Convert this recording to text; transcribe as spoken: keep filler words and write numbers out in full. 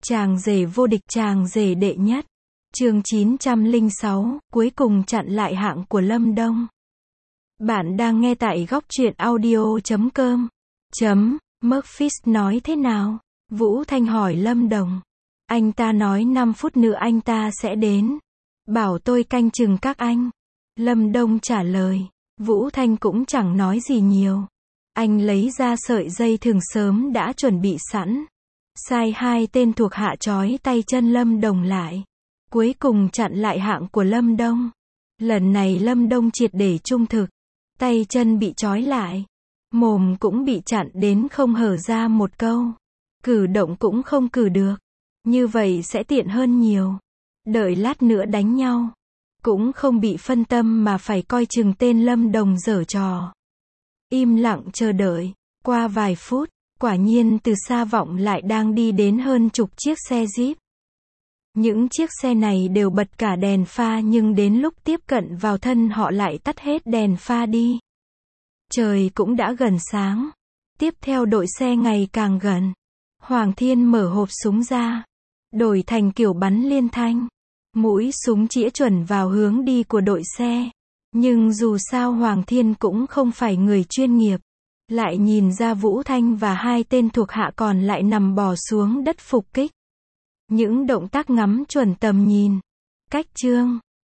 Chàng rể vô địch, chàng rể đệ nhất. Chương chín trăm lẻ sáu, cuối cùng chặn lại hạng của Lâm Đông. Bạn đang nghe tại góc truyện audio chấm com. Chấm, Murphys nói thế nào? Vũ Thanh hỏi Lâm Đồng. Anh ta nói năm phút nữa anh ta sẽ đến. Bảo tôi canh chừng các anh. Lâm Đông trả lời. Vũ Thanh cũng chẳng nói gì nhiều. Anh lấy ra sợi dây thừng sớm đã chuẩn bị sẵn. Sai hai tên thuộc hạ trói tay chân Lâm Đồng lại. Cuối cùng chặn lại hạng của Lâm Đông. Lần này Lâm Đông triệt để trung thực. Tay chân bị trói lại. Mồm cũng bị chặn đến không hở ra một câu. Cử động cũng không cử được. Như vậy sẽ tiện hơn nhiều. Đợi lát nữa đánh nhau. Cũng không bị phân tâm mà phải coi chừng tên Lâm Đồng giở trò. Im lặng chờ đợi. Qua vài phút, quả nhiên từ xa vọng lại đang đi đến hơn chục chiếc xe Jeep. Những chiếc xe này đều bật cả đèn pha nhưng đến lúc tiếp cận vào thân họ lại tắt hết đèn pha đi. Trời cũng đã gần sáng. Tiếp theo đội xe ngày càng gần. Hoàng Thiên mở hộp súng ra. Đổi thành kiểu bắn liên thanh. Mũi súng chĩa chuẩn vào hướng đi của đội xe. Nhưng dù sao Hoàng Thiên cũng không phải người chuyên nghiệp. Lại nhìn ra Vũ Thanh và hai tên thuộc hạ còn lại nằm bò xuống đất phục kích. Những động tác ngắm chuẩn tầm nhìn. Cách chương